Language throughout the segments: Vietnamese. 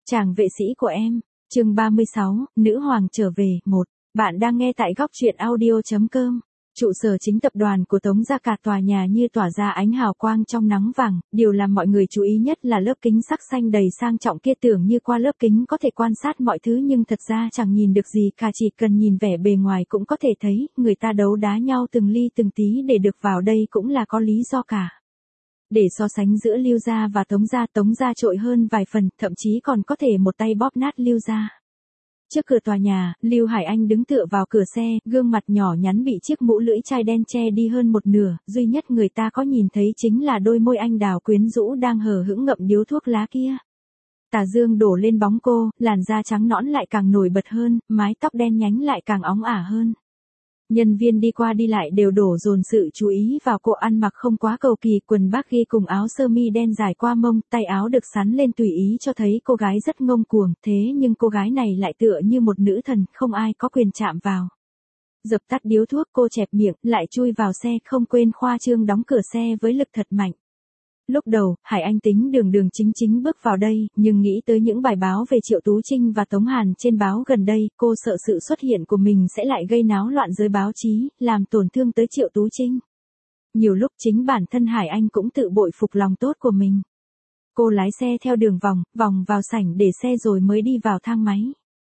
Chàng vệ sĩ của em, chương 36, Nữ hoàng trở về, 1. Bạn đang nghe tại góc truyện audio.com. Trụ sở chính tập đoàn của Tống gia, cả tòa nhà như tỏa ra ánh hào quang trong nắng vàng, điều làm mọi người chú ý nhất là lớp kính sắc xanh đầy sang trọng kia, tưởng như qua lớp kính có thể quan sát mọi thứ nhưng thật ra chẳng nhìn được gì cả, chỉ cần nhìn vẻ bề ngoài cũng có thể thấy, người ta đấu đá nhau từng ly từng tí để được vào đây cũng là có lý do cả. Để so sánh giữa Lưu gia và Tống gia trội hơn vài phần, thậm chí còn có thể một tay bóp nát Lưu gia. Trước cửa tòa nhà, Lưu Hải Anh đứng tựa vào cửa xe, gương mặt nhỏ nhắn bị chiếc mũ lưỡi chai đen che đi hơn một nửa, duy nhất người ta có nhìn thấy chính là đôi môi anh đào quyến rũ đang hờ hững ngậm điếu thuốc lá kia. Tà dương đổ lên bóng cô, làn da trắng nõn lại càng nổi bật hơn, mái tóc đen nhánh lại càng óng ả hơn. Nhân viên đi qua đi lại đều đổ dồn sự chú ý vào cô, ăn mặc không quá cầu kỳ, quần baggy cùng áo sơ mi đen dài qua mông, tay áo được xắn lên tùy ý cho thấy cô gái rất ngông cuồng, thế nhưng cô gái này lại tựa như một nữ thần, không ai có quyền chạm vào. Dập tắt điếu thuốc, cô chẹp miệng, lại chui vào xe, không quên khoa trương đóng cửa xe với lực thật mạnh. Lúc đầu, Hải Anh tính đường chính bước vào đây, nhưng nghĩ tới những bài báo về Triệu Tú Trinh và Tống Hàn trên báo gần đây, cô sợ sự xuất hiện của mình sẽ lại gây náo loạn giới báo chí, làm tổn thương tới Triệu Tú Trinh. Nhiều lúc chính bản thân Hải Anh cũng tự bội phục lòng tốt của mình. Cô lái xe theo đường vòng vào sảnh để xe rồi mới đi vào thang máy.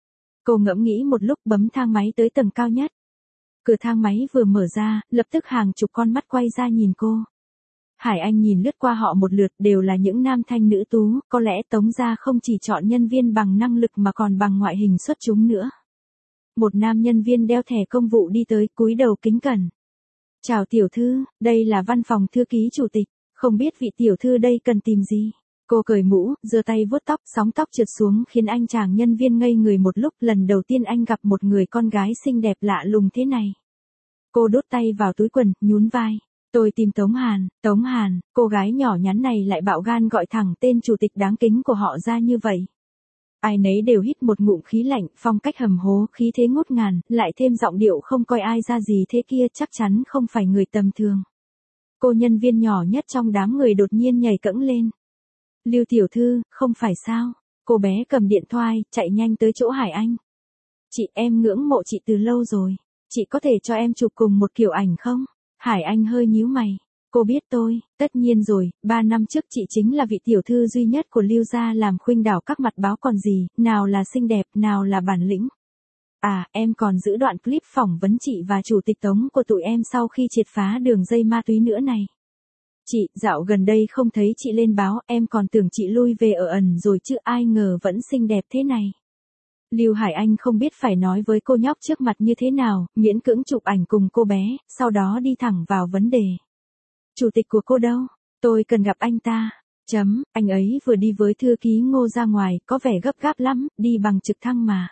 Cô ngẫm nghĩ một lúc, bấm thang máy tới tầng cao nhất. Cửa thang máy vừa mở ra, lập tức hàng chục con mắt quay ra nhìn cô. Hải Anh nhìn lướt qua họ một lượt, đều là những nam thanh nữ tú, có lẽ Tống gia không chỉ chọn nhân viên bằng năng lực mà còn bằng ngoại hình xuất chúng nữa. Một nam nhân viên đeo thẻ công vụ đi tới, cúi đầu kính cẩn. Chào tiểu thư, đây là văn phòng thư ký chủ tịch, không biết vị tiểu thư đây cần tìm gì. Cô cởi mũ, giơ tay vuốt tóc, sóng tóc trượt xuống khiến anh chàng nhân viên ngây người một lúc, lần đầu tiên anh gặp một người con gái xinh đẹp lạ lùng thế này. Cô đút tay vào túi quần, nhún vai. Tôi tìm Tống Hàn, cô gái nhỏ nhắn này lại bạo gan gọi thẳng tên chủ tịch đáng kính của họ ra như vậy. Ai nấy đều hít một ngụm khí lạnh, phong cách hầm hố, khí thế ngút ngàn, lại thêm giọng điệu không coi ai ra gì thế kia, chắc chắn không phải người tầm thường. Cô nhân viên nhỏ nhất trong đám người đột nhiên nhảy cẫng lên. Lưu tiểu thư, không phải sao? Cô bé cầm điện thoại, chạy nhanh tới chỗ Hải Anh. Chị, em ngưỡng mộ chị từ lâu rồi. Chị có thể cho em chụp cùng một kiểu ảnh không? Hải Anh hơi nhíu mày. Cô biết tôi, tất nhiên rồi, 3 năm trước chị chính là vị tiểu thư duy nhất của Lưu gia làm khuynh đảo các mặt báo còn gì, nào là xinh đẹp, nào là bản lĩnh. À, em còn giữ đoạn clip phỏng vấn chị và chủ tịch Tống của tụi em sau khi triệt phá đường dây ma túy nữa này. Chị, dạo gần đây không thấy chị lên báo, em còn tưởng chị lui về ở ẩn rồi chứ, ai ngờ vẫn xinh đẹp thế này. Lưu Hải Anh không biết phải nói với cô nhóc trước mặt như thế nào, miễn cưỡng chụp ảnh cùng cô bé, sau đó đi thẳng vào vấn đề. Chủ tịch của cô đâu? Tôi cần gặp anh ta. Anh ấy vừa đi với thư ký Ngô ra ngoài, có vẻ gấp gáp lắm, đi bằng trực thăng mà.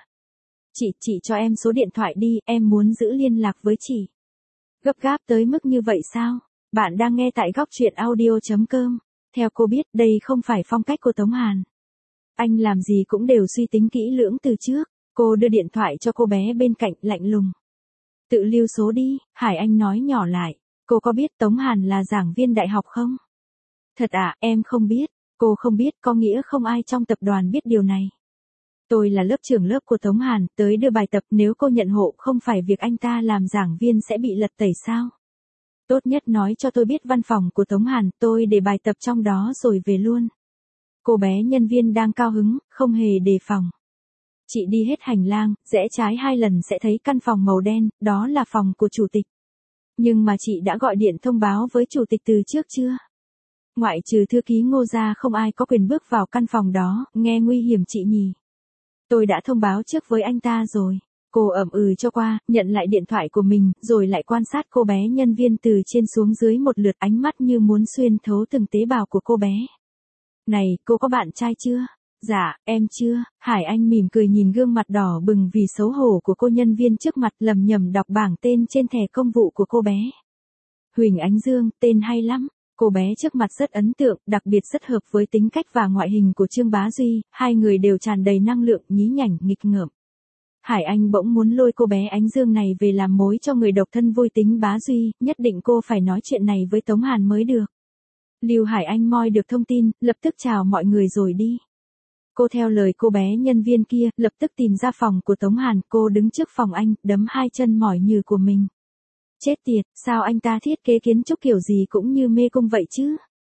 Chị cho em số điện thoại đi, em muốn giữ liên lạc với chị. Gấp gáp tới mức như vậy sao? Bạn đang nghe tại góc truyện audio.com. Theo cô biết, đây không phải phong cách của Tống Hàn. Anh làm gì cũng đều suy tính kỹ lưỡng từ trước. Cô đưa điện thoại cho cô bé bên cạnh, lạnh lùng. Tự lưu số đi, Hải Anh nói nhỏ lại. Cô có biết Tống Hàn là giảng viên đại học không? Thật ạ, em không biết. Cô không biết có nghĩa không ai trong tập đoàn biết điều này. Tôi là lớp trưởng lớp của Tống Hàn, tới đưa bài tập, nếu cô nhận hộ không phải việc anh ta làm giảng viên sẽ bị lật tẩy sao? Tốt nhất nói cho tôi biết văn phòng của Tống Hàn, tôi để bài tập trong đó rồi về luôn. Cô bé nhân viên đang cao hứng, không hề đề phòng. Chị đi hết hành lang, rẽ trái 2 lần sẽ thấy căn phòng màu đen, đó là phòng của chủ tịch. Nhưng mà chị đã gọi điện thông báo với chủ tịch từ trước chưa? Ngoại trừ thư ký Ngô ra không ai có quyền bước vào căn phòng đó, nghe nguy hiểm chị nhỉ. Tôi đã thông báo trước với anh ta rồi. Cô ậm ừ cho qua, nhận lại điện thoại của mình, rồi lại quan sát cô bé nhân viên từ trên xuống dưới một lượt, ánh mắt như muốn xuyên thấu từng tế bào của cô bé. Này, cô có bạn trai chưa? Dạ, em chưa. Hải Anh mỉm cười nhìn gương mặt đỏ bừng vì xấu hổ của cô nhân viên trước mặt, lầm nhầm đọc bảng tên trên thẻ công vụ của cô bé. Huỳnh Ánh Dương, tên hay lắm. Cô bé trước mặt rất ấn tượng, đặc biệt rất hợp với tính cách và ngoại hình của Trương Bá Duy, hai người đều tràn đầy năng lượng, nhí nhảnh, nghịch ngợm. Hải Anh bỗng muốn lôi cô bé Ánh Dương này về làm mối cho người độc thân vui tính Bá Duy, nhất định cô phải nói chuyện này với Tống Hàn mới được. Lưu Hải Anh moi được thông tin, lập tức chào mọi người rồi đi. Cô theo lời cô bé nhân viên kia, lập tức tìm ra phòng của Tống Hàn, cô đứng trước phòng anh, đấm hai chân mỏi nhừ của mình. Chết tiệt, sao anh ta thiết kế kiến trúc kiểu gì cũng như mê cung vậy chứ?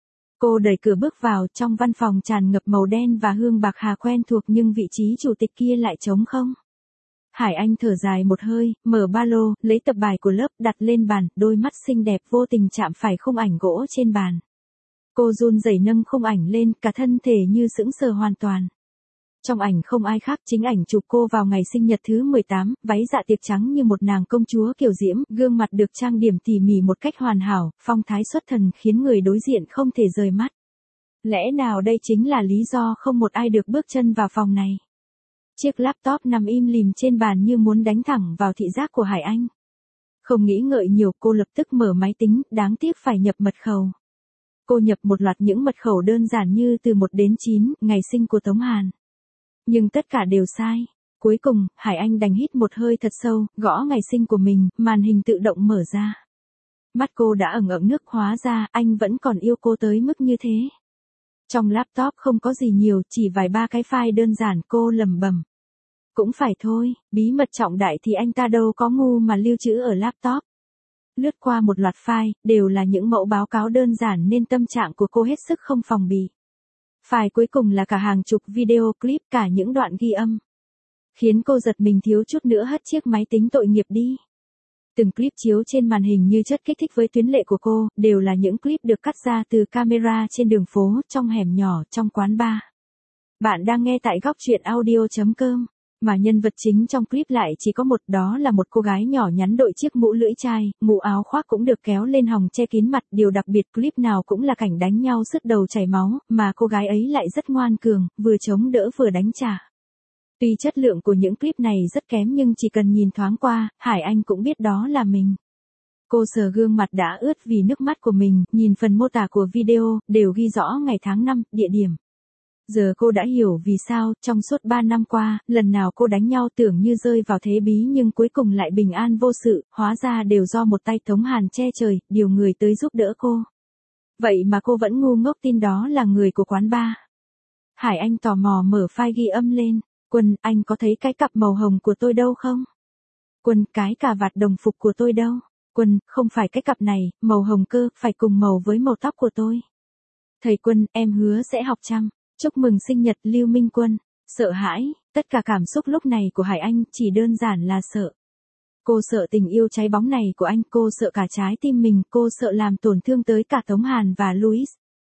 Cô đẩy cửa bước vào, trong văn phòng tràn ngập màu đen và hương bạc hà quen thuộc nhưng vị trí chủ tịch kia lại trống không. Hải Anh thở dài một hơi, mở ba lô, lấy tập bài của lớp đặt lên bàn, đôi mắt xinh đẹp vô tình chạm phải khung ảnh gỗ trên bàn. Cô run rẩy nâng khung ảnh lên, cả thân thể như sững sờ hoàn toàn. Trong ảnh không ai khác, chính ảnh chụp cô vào ngày sinh nhật thứ 18, váy dạ tiệc trắng như một nàng công chúa kiều diễm, gương mặt được trang điểm tỉ mỉ một cách hoàn hảo, phong thái xuất thần khiến người đối diện không thể rời mắt. Lẽ nào đây chính là lý do không một ai được bước chân vào phòng này? Chiếc laptop nằm im lìm trên bàn như muốn đánh thẳng vào thị giác của Hải Anh. Không nghĩ ngợi nhiều, cô lập tức mở máy tính, đáng tiếc phải nhập mật khẩu. Cô nhập một loạt những mật khẩu đơn giản như từ 1 đến 9, ngày sinh của Tống Hàn. Nhưng tất cả đều sai. Cuối cùng, Hải Anh đành hít một hơi thật sâu, gõ ngày sinh của mình, màn hình tự động mở ra. Mắt cô đã ẩn ẩn nước, hóa ra anh vẫn còn yêu cô tới mức như thế. Trong laptop không có gì nhiều, chỉ vài ba cái file đơn giản, cô lẩm bẩm. Cũng phải thôi, bí mật trọng đại thì anh ta đâu có ngu mà lưu trữ ở laptop. Lướt qua một loạt file, đều là những mẫu báo cáo đơn giản nên tâm trạng của cô hết sức không phòng bị. File cuối cùng là cả hàng chục video clip, cả những đoạn ghi âm. Khiến cô giật mình thiếu chút nữa hất chiếc máy tính tội nghiệp đi. Từng clip chiếu trên màn hình như chất kích thích với tuyến lệ của cô, đều là những clip được cắt ra từ camera trên đường phố, trong hẻm nhỏ, trong quán bar. Bạn đang nghe tại góc truyện audio.com. Mà nhân vật chính trong clip lại chỉ có một, đó là một cô gái nhỏ nhắn đội chiếc mũ lưỡi chai, mũ áo khoác cũng được kéo lên hòng che kín mặt, điều đặc biệt clip nào cũng là cảnh đánh nhau sứt đầu chảy máu, mà cô gái ấy lại rất ngoan cường, vừa chống đỡ vừa đánh trả. Tuy chất lượng của những clip này rất kém nhưng chỉ cần nhìn thoáng qua, Hải Anh cũng biết đó là mình. Cô sờ gương mặt đã ướt vì nước mắt của mình, nhìn phần mô tả của video, đều ghi rõ ngày tháng năm, địa điểm. Giờ cô đã hiểu vì sao, trong suốt 3 năm qua, lần nào cô đánh nhau tưởng như rơi vào thế bí nhưng cuối cùng lại bình an vô sự, hóa ra đều do một tay Tống Hàn che trời, điều người tới giúp đỡ cô. Vậy mà cô vẫn ngu ngốc tin đó là người của quán bar. Hải Anh tò mò mở file ghi âm lên. Quân, anh có thấy cái cặp màu hồng của tôi đâu không? Quân, cái cà vạt đồng phục của tôi đâu? Quân, không phải cái cặp này, màu hồng cơ, phải cùng màu với màu tóc của tôi. Thầy Quân, em hứa sẽ học chăm. Chúc mừng sinh nhật Lưu Minh Quân. Sợ hãi, tất cả cảm xúc lúc này của Hải Anh chỉ đơn giản là sợ. Cô sợ tình yêu cháy bóng này của anh, cô sợ cả trái tim mình, cô sợ làm tổn thương tới cả Tống Hàn và Louis.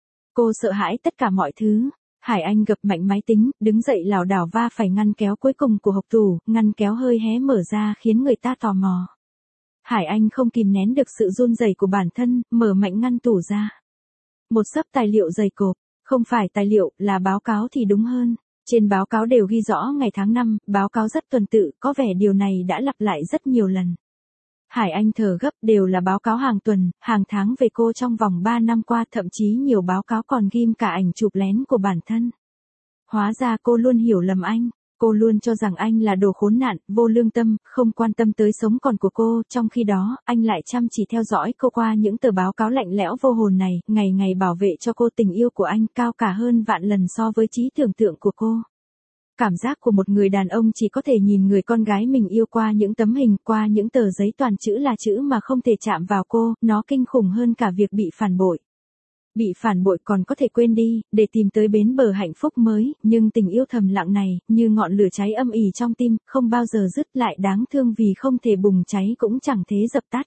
Cô sợ hãi tất cả mọi thứ. Hải Anh gập mạnh máy tính, đứng dậy lảo đảo va phải ngăn kéo cuối cùng của hộc tủ, ngăn kéo hơi hé mở ra khiến người ta tò mò. Hải Anh không kìm nén được sự run rẩy của bản thân, mở mạnh ngăn tủ ra. Một xấp tài liệu dày cộp, không phải tài liệu, là báo cáo thì đúng hơn. Trên báo cáo đều ghi rõ ngày tháng năm, báo cáo rất tuần tự, có vẻ điều này đã lặp lại rất nhiều lần. Hải Anh thở gấp, đều là báo cáo hàng tuần, hàng tháng về cô trong vòng 3 năm qua, thậm chí nhiều báo cáo còn ghim cả ảnh chụp lén của bản thân. Hóa ra cô luôn hiểu lầm anh, cô luôn cho rằng anh là đồ khốn nạn, vô lương tâm, không quan tâm tới sống còn của cô, trong khi đó, anh lại chăm chỉ theo dõi cô qua những tờ báo cáo lạnh lẽo vô hồn này, ngày ngày bảo vệ cho cô. Tình yêu của anh cao cả hơn vạn lần so với trí tưởng tượng của cô. Cảm giác của một người đàn ông chỉ có thể nhìn người con gái mình yêu qua những tấm hình, qua những tờ giấy toàn chữ là chữ mà không thể chạm vào cô, nó kinh khủng hơn cả việc bị phản bội. Bị phản bội còn có thể quên đi, để tìm tới bến bờ hạnh phúc mới, nhưng tình yêu thầm lặng này, như ngọn lửa cháy âm ỉ trong tim, không bao giờ dứt, lại đáng thương vì không thể bùng cháy cũng chẳng thế dập tắt.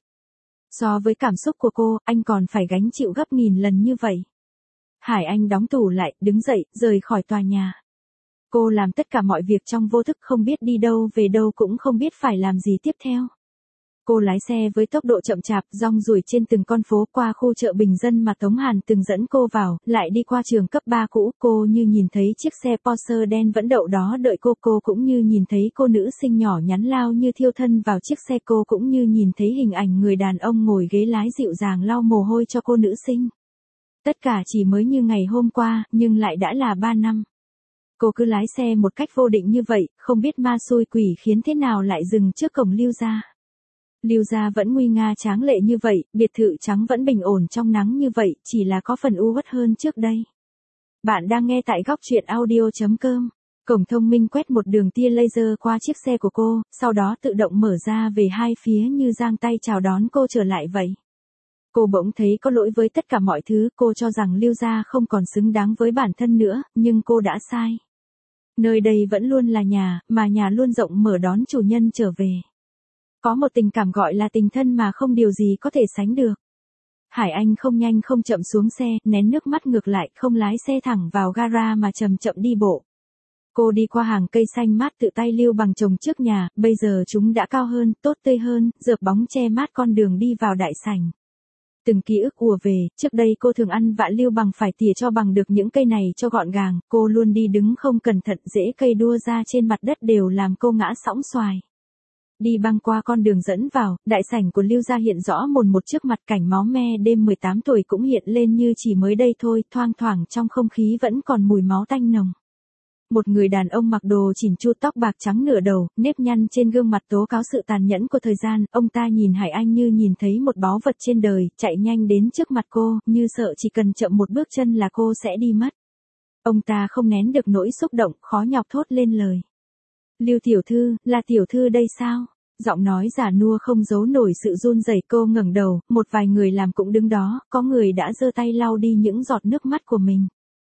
So với cảm xúc của cô, anh còn phải gánh chịu gấp nghìn lần như vậy. Hải Anh đóng tủ lại, đứng dậy, rời khỏi tòa nhà. Cô làm tất cả mọi việc trong vô thức, không biết đi đâu về đâu, cũng không biết phải làm gì tiếp theo. Cô lái xe với tốc độ chậm chạp, rong ruổi trên từng con phố, qua khu chợ bình dân mà Tống Hàn từng dẫn cô vào, lại đi qua trường cấp 3 cũ. Cô như nhìn thấy chiếc xe Porsche đen vẫn đậu đó đợi cô cũng như nhìn thấy cô nữ sinh nhỏ nhắn lao như thiêu thân vào chiếc xe, cô cũng như nhìn thấy hình ảnh người đàn ông ngồi ghế lái dịu dàng lau mồ hôi cho cô nữ sinh. Tất cả chỉ mới như ngày hôm qua, nhưng lại đã là 3 năm. Cô cứ lái xe một cách vô định như vậy, không biết ma xui quỷ khiến thế nào lại dừng trước cổng Lưu gia. Lưu gia vẫn nguy nga tráng lệ như vậy, biệt thự trắng vẫn bình ổn trong nắng như vậy, chỉ là có phần u uất hơn trước đây. Bạn đang nghe tại góc truyện audio.com. Cổng thông minh quét một đường tia laser qua chiếc xe của cô, sau đó tự động mở ra về hai phía như giang tay chào đón cô trở lại vậy. Cô bỗng thấy có lỗi với tất cả mọi thứ, cô cho rằng Lưu gia không còn xứng đáng với bản thân nữa, nhưng cô đã sai. Nơi đây vẫn luôn là nhà, mà nhà luôn rộng mở đón chủ nhân trở về. Có một tình cảm gọi là tình thân mà không điều gì có thể sánh được. Hải Anh không nhanh không chậm xuống xe, nén nước mắt ngược lại, không lái xe thẳng vào gara mà chậm chậm đi bộ. Cô đi qua hàng cây xanh mát tự tay lưu bằng trồng trước nhà, bây giờ chúng đã cao hơn, tốt tươi hơn, rợp bóng che mát con đường đi vào đại sảnh. Từng ký ức ùa về, trước đây cô thường ăn vạ lưu bằng phải tỉa cho bằng được những cây này cho gọn gàng, cô luôn đi đứng không cẩn thận, rễ cây đua ra trên mặt đất đều làm cô ngã sõng xoài. Đi băng qua con đường dẫn vào, đại sảnh của Lưu gia hiện rõ mồn một trước mặt, cảnh máu me đêm 18 tuổi cũng hiện lên như chỉ mới đây thôi, thoang thoảng trong không khí vẫn còn mùi máu tanh nồng. Một người đàn ông mặc đồ chỉn chu, tóc bạc trắng nửa đầu, nếp nhăn trên gương mặt tố cáo sự tàn nhẫn của thời gian, ông ta nhìn Hải Anh như nhìn thấy một báu vật trên đời, chạy nhanh đến trước mặt cô, như sợ chỉ cần chậm một bước chân là cô sẽ đi mất. Ông ta không nén được nỗi xúc động, khó nhọc thốt lên lời. Lưu tiểu thư, là tiểu thư đây sao? Giọng nói già nua không giấu nổi sự run rẩy, cô ngẩng đầu, một vài người làm cũng đứng đó, có người đã giơ tay lau đi những giọt nước mắt của mình.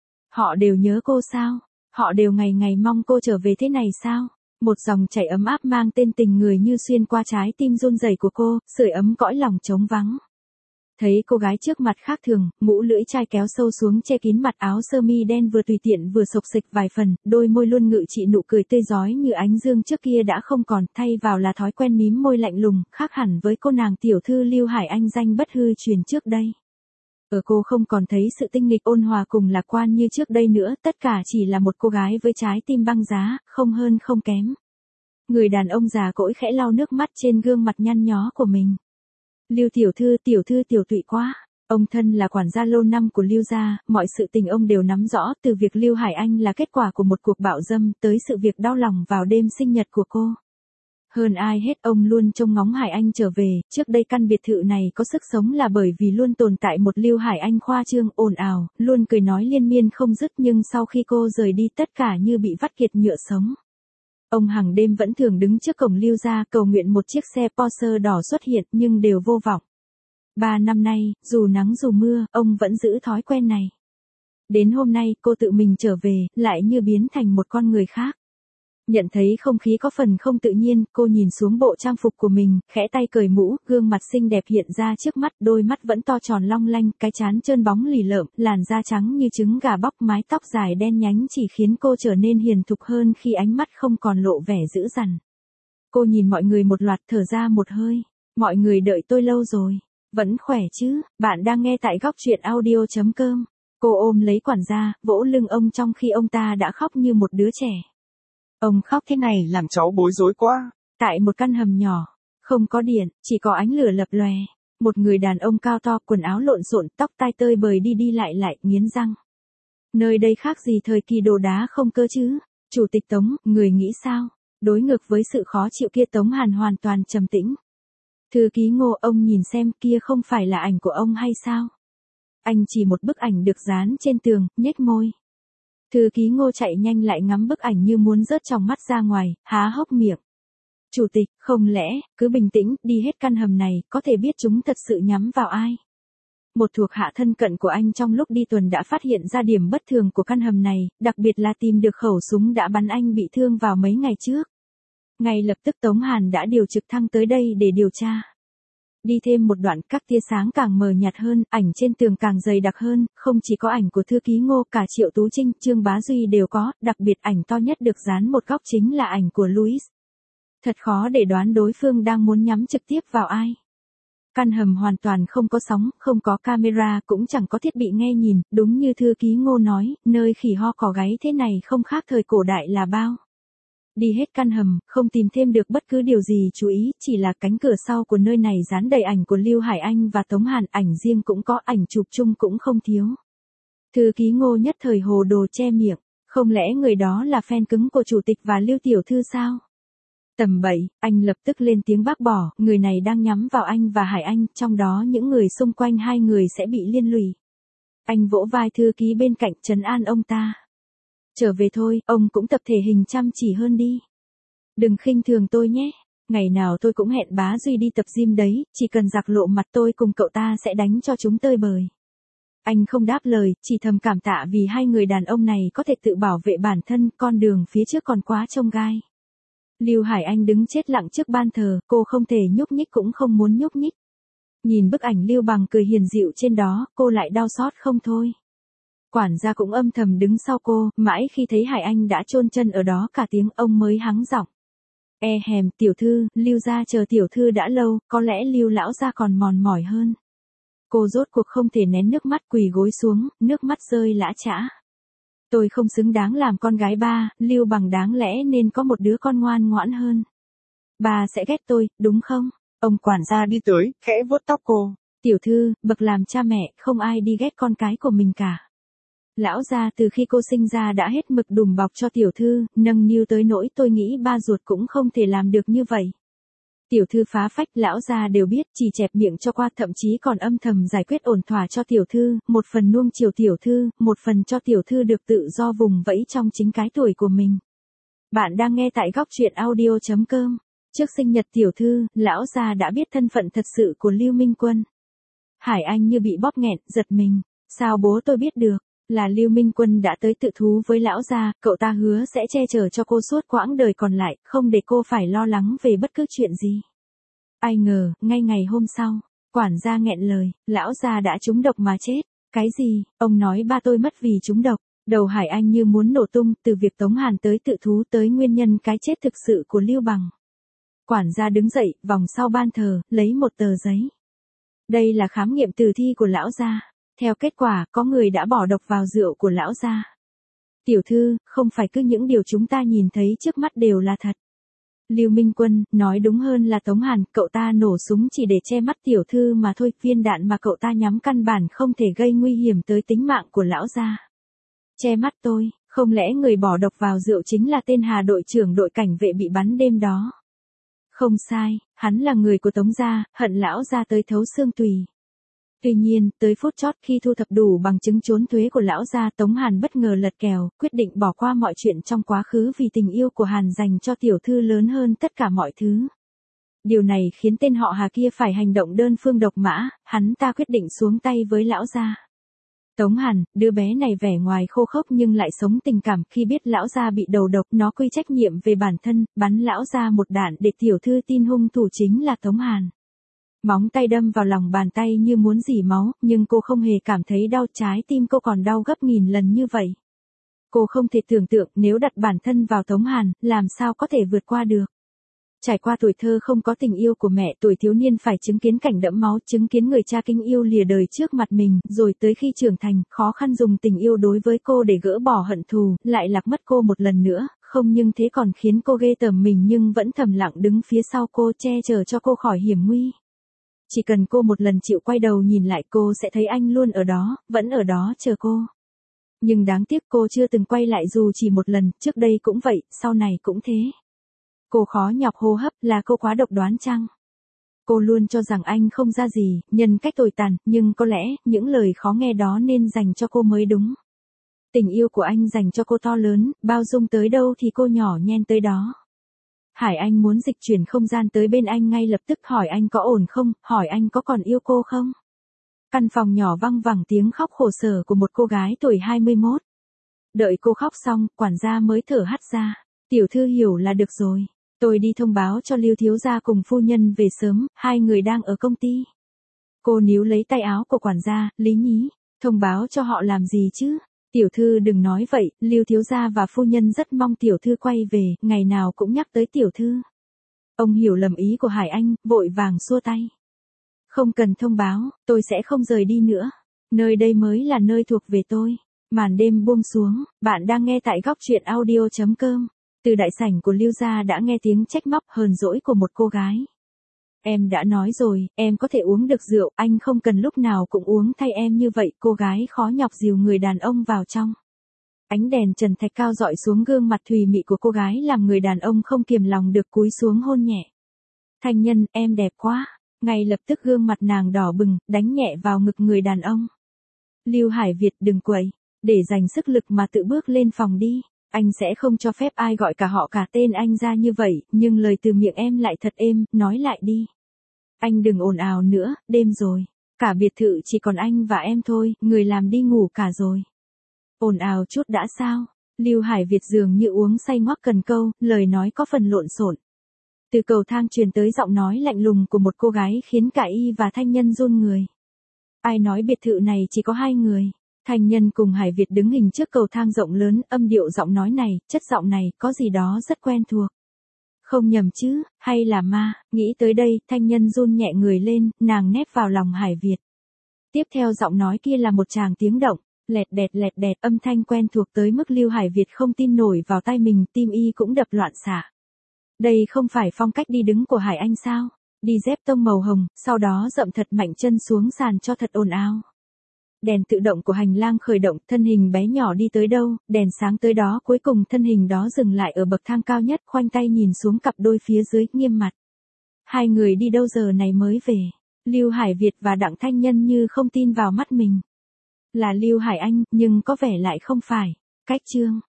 Họ đều nhớ cô sao? Họ đều ngày ngày mong cô trở về thế này sao? Một dòng chảy ấm áp mang tên tình người như xuyên qua trái tim run rẩy của cô, sưởi ấm cõi lòng trống vắng. Thấy cô gái trước mặt khác thường, mũ lưỡi chai kéo sâu xuống che kín mặt, áo sơ mi đen vừa tùy tiện vừa xộc xệch vài phần, đôi môi luôn ngự trị nụ cười tươi rói như ánh dương trước kia đã không còn, thay vào là thói quen mím môi lạnh lùng, khác hẳn với cô nàng tiểu thư Lưu Hải Anh danh bất hư truyền trước đây. Ở cô không còn thấy sự tinh nghịch ôn hòa cùng lạc quan như trước đây nữa, tất cả chỉ là một cô gái với trái tim băng giá, không hơn không kém. Người đàn ông già cỗi khẽ lau nước mắt trên gương mặt nhăn nhó của mình. Lưu tiểu thư tiểu tụy quá. Ông thân là quản gia lâu năm của Lưu gia, mọi sự tình ông đều nắm rõ, từ việc Lưu Hải Anh là kết quả của một cuộc bạo dâm, tới sự việc đau lòng vào đêm sinh nhật của cô. Hơn ai hết ông luôn trông ngóng Hải Anh trở về, trước đây căn biệt thự này có sức sống là bởi vì luôn tồn tại một Lưu Hải Anh khoa trương, ồn ào, luôn cười nói liên miên không dứt, nhưng sau khi cô rời đi tất cả như bị vắt kiệt nhựa sống. Ông hàng đêm vẫn thường đứng trước cổng Lưu gia cầu nguyện một chiếc xe Porsche đỏ xuất hiện nhưng đều vô vọng. 3 năm nay, dù nắng dù mưa, ông vẫn giữ thói quen này. Đến hôm nay cô tự mình trở về, lại như biến thành một con người khác. Nhận thấy không khí có phần không tự nhiên, cô nhìn xuống bộ trang phục của mình, khẽ tay cởi mũ, gương mặt xinh đẹp hiện ra trước mắt, đôi mắt vẫn to tròn long lanh, cái trán trơn bóng lì lợm, làn da trắng như trứng gà bóc, mái tóc dài đen nhánh chỉ khiến cô trở nên hiền thục hơn khi ánh mắt không còn lộ vẻ dữ dằn. Cô nhìn mọi người một loạt, thở ra một hơi. Mọi người đợi tôi lâu rồi. Vẫn khỏe chứ? Bạn đang nghe tại góc truyện audio.com. Cô ôm lấy quản gia, vỗ lưng ông trong khi ông ta đã khóc như một đứa trẻ. Ông khóc thế này làm Cháu bối rối quá. Tại một căn hầm nhỏ, không có điện, chỉ có ánh lửa lập lòe. Một người đàn ông cao to, quần áo lộn xộn, tóc tai tơi bời đi lại, nghiến răng. Nơi đây khác gì thời kỳ đồ đá không cơ chứ? Chủ tịch Tống, người nghĩ sao? Đối ngược với sự khó chịu kia, Tống Hàn hoàn toàn trầm tĩnh. Thư ký Ngô, ông nhìn xem, kia không phải là ảnh của ông hay sao? Anh chỉ một bức ảnh được dán trên tường, nhếch môi. Thư ký Ngô chạy nhanh lại ngắm bức ảnh như muốn rớt trong mắt ra ngoài, há hốc miệng. Chủ tịch, không lẽ, cứ bình tĩnh, đi hết căn hầm này, có thể biết chúng thật sự nhắm vào ai? Một thuộc hạ thân cận của anh trong lúc đi tuần đã phát hiện ra điểm bất thường của căn hầm này, đặc biệt là tìm được khẩu súng đã bắn anh bị thương vào mấy ngày trước. Ngay lập tức Tống Hàn đã điều trực thăng tới đây để điều tra. Đi thêm một đoạn, các tia sáng càng mờ nhạt hơn, ảnh trên tường càng dày đặc hơn, không chỉ có ảnh của thư ký Ngô, cả Triệu Tú Trinh, Trương Bá Duy đều có, đặc biệt ảnh to nhất được dán một góc chính là ảnh của Louis. Thật khó để đoán đối phương đang muốn nhắm trực tiếp vào ai. Căn hầm hoàn toàn không có sóng, không có camera, cũng chẳng có thiết bị nghe nhìn, đúng như thư ký Ngô nói, nơi khỉ ho cò gáy thế này không khác thời cổ đại là bao. Đi hết căn hầm, không tìm thêm được bất cứ điều gì chú ý, chỉ là cánh cửa sau của nơi này dán đầy ảnh của Lưu Hải Anh và Tống Hàn, ảnh riêng cũng có, ảnh chụp chung cũng không thiếu. Thư ký Ngô nhất thời hồ đồ che miệng, không lẽ người đó là fan cứng của chủ tịch và Lưu tiểu thư sao? Tầm bậy, anh lập tức lên tiếng bác bỏ, người này đang nhắm vào anh và Hải Anh, trong đó những người xung quanh hai người sẽ bị liên lụy. Anh vỗ vai thư ký bên cạnh trấn an ông ta. Trở về thôi, ông cũng tập thể hình chăm chỉ hơn đi. Đừng khinh thường tôi nhé. Ngày nào tôi cũng hẹn bá Duy đi tập gym đấy, chỉ cần giặc lộ mặt tôi cùng cậu ta sẽ đánh cho chúng tơi bời. Anh không đáp lời, chỉ thầm cảm tạ vì hai người đàn ông này có thể tự bảo vệ bản thân, con đường phía trước còn quá chông gai. Lưu Hải Anh đứng chết lặng trước ban thờ, cô không thể nhúc nhích cũng không muốn nhúc nhích. Nhìn bức ảnh Lưu Bằng cười hiền dịu trên đó, cô lại đau xót không thôi. Quản gia cũng âm thầm đứng sau cô, mãi khi thấy Hải Anh đã chôn chân ở đó cả tiếng ông mới hắng giọng. Tiểu thư, Lưu gia chờ tiểu thư đã lâu, có lẽ Lưu lão gia còn mòn mỏi hơn. Cô rốt cuộc không thể nén nước mắt quỳ gối xuống, nước mắt rơi lã chã. Tôi không xứng đáng làm con gái ba, Lưu Bằng đáng lẽ nên có một đứa con ngoan ngoãn hơn. Bà sẽ ghét tôi, đúng không? Ông quản gia đi tới, khẽ vuốt tóc cô. Tiểu thư, bậc làm cha mẹ, không ai đi ghét con cái của mình cả. Lão gia từ khi cô sinh ra đã hết mực đùm bọc cho tiểu thư, nâng niu tới nỗi tôi nghĩ ba ruột cũng không thể làm được như vậy. Tiểu thư phá phách, lão gia đều biết, chỉ chẹp miệng cho qua, thậm chí còn âm thầm giải quyết ổn thỏa cho tiểu thư, một phần nuông chiều tiểu thư, một phần cho tiểu thư được tự do vùng vẫy trong chính cái tuổi của mình. Bạn đang nghe tại góc truyện audio.com. Trước sinh nhật tiểu thư, lão gia đã biết thân phận thật sự của Lưu Minh Quân. Hải Anh như bị bóp nghẹn, giật mình. Sao bố tôi biết được? Là Lưu Minh Quân đã tới tự thú với lão gia, cậu ta hứa sẽ che chở cho cô suốt quãng đời còn lại, không để cô phải lo lắng về bất cứ chuyện gì. Ai ngờ, ngay ngày hôm sau, quản gia nghẹn lời, lão gia đã trúng độc mà chết. Cái gì? Ông nói ba tôi mất vì trúng độc. Đầu Hải Anh như muốn nổ tung, từ việc Tống Hàn tới tự thú tới nguyên nhân cái chết thực sự của Lưu Bằng. Quản gia đứng dậy, vòng sau ban thờ, lấy một tờ giấy. Đây là khám nghiệm tử thi của lão gia. Theo kết quả, có người đã bỏ độc vào rượu của lão gia. Tiểu thư, không phải cứ những điều chúng ta nhìn thấy trước mắt đều là thật. Lưu Minh Quân, nói đúng hơn là Tống Hàn, cậu ta nổ súng chỉ để che mắt tiểu thư mà thôi, viên đạn mà cậu ta nhắm căn bản không thể gây nguy hiểm tới tính mạng của lão gia. Che mắt tôi, không lẽ người bỏ độc vào rượu chính là tên Hà đội trưởng đội cảnh vệ bị bắn đêm đó? Không sai, hắn là người của Tống gia, hận lão gia tới thấu xương tùy. Tuy nhiên, tới phút chót khi thu thập đủ bằng chứng trốn thuế của lão gia, Tống Hàn bất ngờ lật kèo, quyết định bỏ qua mọi chuyện trong quá khứ vì tình yêu của Hàn dành cho tiểu thư lớn hơn tất cả mọi thứ. Điều này khiến tên họ Hà kia phải hành động đơn phương độc mã, hắn ta quyết định xuống tay với lão gia. Tống Hàn, đứa bé này vẻ ngoài khô khốc nhưng lại sống tình cảm, khi biết lão gia bị đầu độc, nó quy trách nhiệm về bản thân, bắn lão gia một đạn để tiểu thư tin hung thủ chính là Tống Hàn. Móng tay đâm vào lòng bàn tay như muốn rỉ máu, nhưng cô không hề cảm thấy đau, trái tim cô còn đau gấp nghìn lần như vậy. Cô không thể tưởng tượng nếu đặt bản thân vào Tống Hàn, làm sao có thể vượt qua được. Trải qua tuổi thơ không có tình yêu của mẹ, tuổi thiếu niên phải chứng kiến cảnh đẫm máu, chứng kiến người cha kính yêu lìa đời trước mặt mình, rồi tới khi trưởng thành, khó khăn dùng tình yêu đối với cô để gỡ bỏ hận thù, lại lạc mất cô một lần nữa, không nhưng thế còn khiến cô ghê tởm mình nhưng vẫn thầm lặng đứng phía sau cô che chở cho cô khỏi hiểm nguy. Chỉ cần cô một lần chịu quay đầu nhìn lại cô sẽ thấy anh luôn ở đó, vẫn ở đó chờ cô. Nhưng đáng tiếc cô chưa từng quay lại dù chỉ một lần, trước đây cũng vậy, sau này cũng thế. Cô khó nhọc hô hấp, là cô quá độc đoán chăng? Cô luôn cho rằng anh không ra gì, nhân cách tồi tàn, nhưng có lẽ, những lời khó nghe đó nên dành cho cô mới đúng. Tình yêu của anh dành cho cô to lớn, bao dung tới đâu thì cô nhỏ nhen tới đó. Hải Anh muốn dịch chuyển không gian tới bên anh ngay lập tức, hỏi anh có ổn không, hỏi anh có còn yêu cô không. Căn phòng nhỏ văng vẳng tiếng khóc khổ sở của một cô gái tuổi 21. Đợi cô khóc xong, quản gia mới thở hắt ra. Tiểu thư hiểu là được rồi. Tôi đi thông báo cho Lưu thiếu gia cùng phu nhân về sớm, hai người đang ở công ty. Cô níu lấy tay áo của quản gia, Lý nhí. Thông báo cho họ làm gì chứ? Tiểu thư đừng nói vậy, Lưu thiếu gia và phu nhân rất mong tiểu thư quay về, ngày nào cũng nhắc tới tiểu thư. Ông hiểu lầm ý của Hải Anh, vội vàng xua tay. Không cần thông báo, tôi sẽ không rời đi nữa. Nơi đây mới là nơi thuộc về tôi. Màn đêm buông xuống, bạn đang nghe tại góc truyện audio.com. Từ đại sảnh của Lưu gia đã nghe tiếng trách móc hờn dỗi của một cô gái. Em đã nói rồi, em có thể uống được rượu, anh không cần lúc nào cũng uống thay em như vậy. Cô gái khó nhọc dìu người đàn ông vào trong. Ánh đèn trần thạch cao dọi xuống gương mặt thùy mị của cô gái làm người đàn ông không kiềm lòng được cúi xuống hôn nhẹ. Thanh Nhân, em đẹp quá. Ngay lập tức gương mặt nàng đỏ bừng, đánh nhẹ vào ngực người đàn ông. Lưu Hải Việt đừng quậy, để dành sức lực mà tự bước lên phòng đi. Anh sẽ không cho phép ai gọi cả họ cả tên anh ra như vậy, nhưng lời từ miệng em lại thật êm, nói lại đi. Anh đừng ồn ào nữa, đêm rồi. Cả biệt thự chỉ còn anh và em thôi, người làm đi ngủ cả rồi. Ồn ào chút đã sao? Lưu Hải Việt dường như uống say ngoác cần câu, lời nói có phần lộn xộn. Từ cầu thang truyền tới giọng nói lạnh lùng của một cô gái khiến cả y và Thanh Nhân run người. Ai nói biệt thự này chỉ có hai người? Thanh Nhân cùng Hải Việt đứng hình trước cầu thang rộng lớn, âm điệu giọng nói này, chất giọng này, có gì đó rất quen thuộc. Không nhầm chứ, hay là ma? Nghĩ tới đây, Thanh Nhân run nhẹ người lên, nàng nép vào lòng Hải Việt. Tiếp theo giọng nói kia là một tràng tiếng động, lẹt đẹt, âm thanh quen thuộc tới mức Lưu Hải Việt không tin nổi vào tai mình, tim y cũng đập loạn xạ. Đây không phải phong cách đi đứng của Hải Anh sao? Đi dép tông màu hồng, sau đó dậm thật mạnh chân xuống sàn cho thật ồn ào. Đèn tự động của hành lang khởi động, thân hình bé nhỏ đi tới đâu, đèn sáng tới đó, cuối cùng thân hình đó dừng lại ở bậc thang cao nhất, khoanh tay nhìn xuống cặp đôi phía dưới, nghiêm mặt. Hai người đi đâu giờ này mới về? Lưu Hải Việt và Đặng Thanh Nhân như không tin vào mắt mình. Là Lưu Hải Anh, nhưng có vẻ lại không phải. Cách chương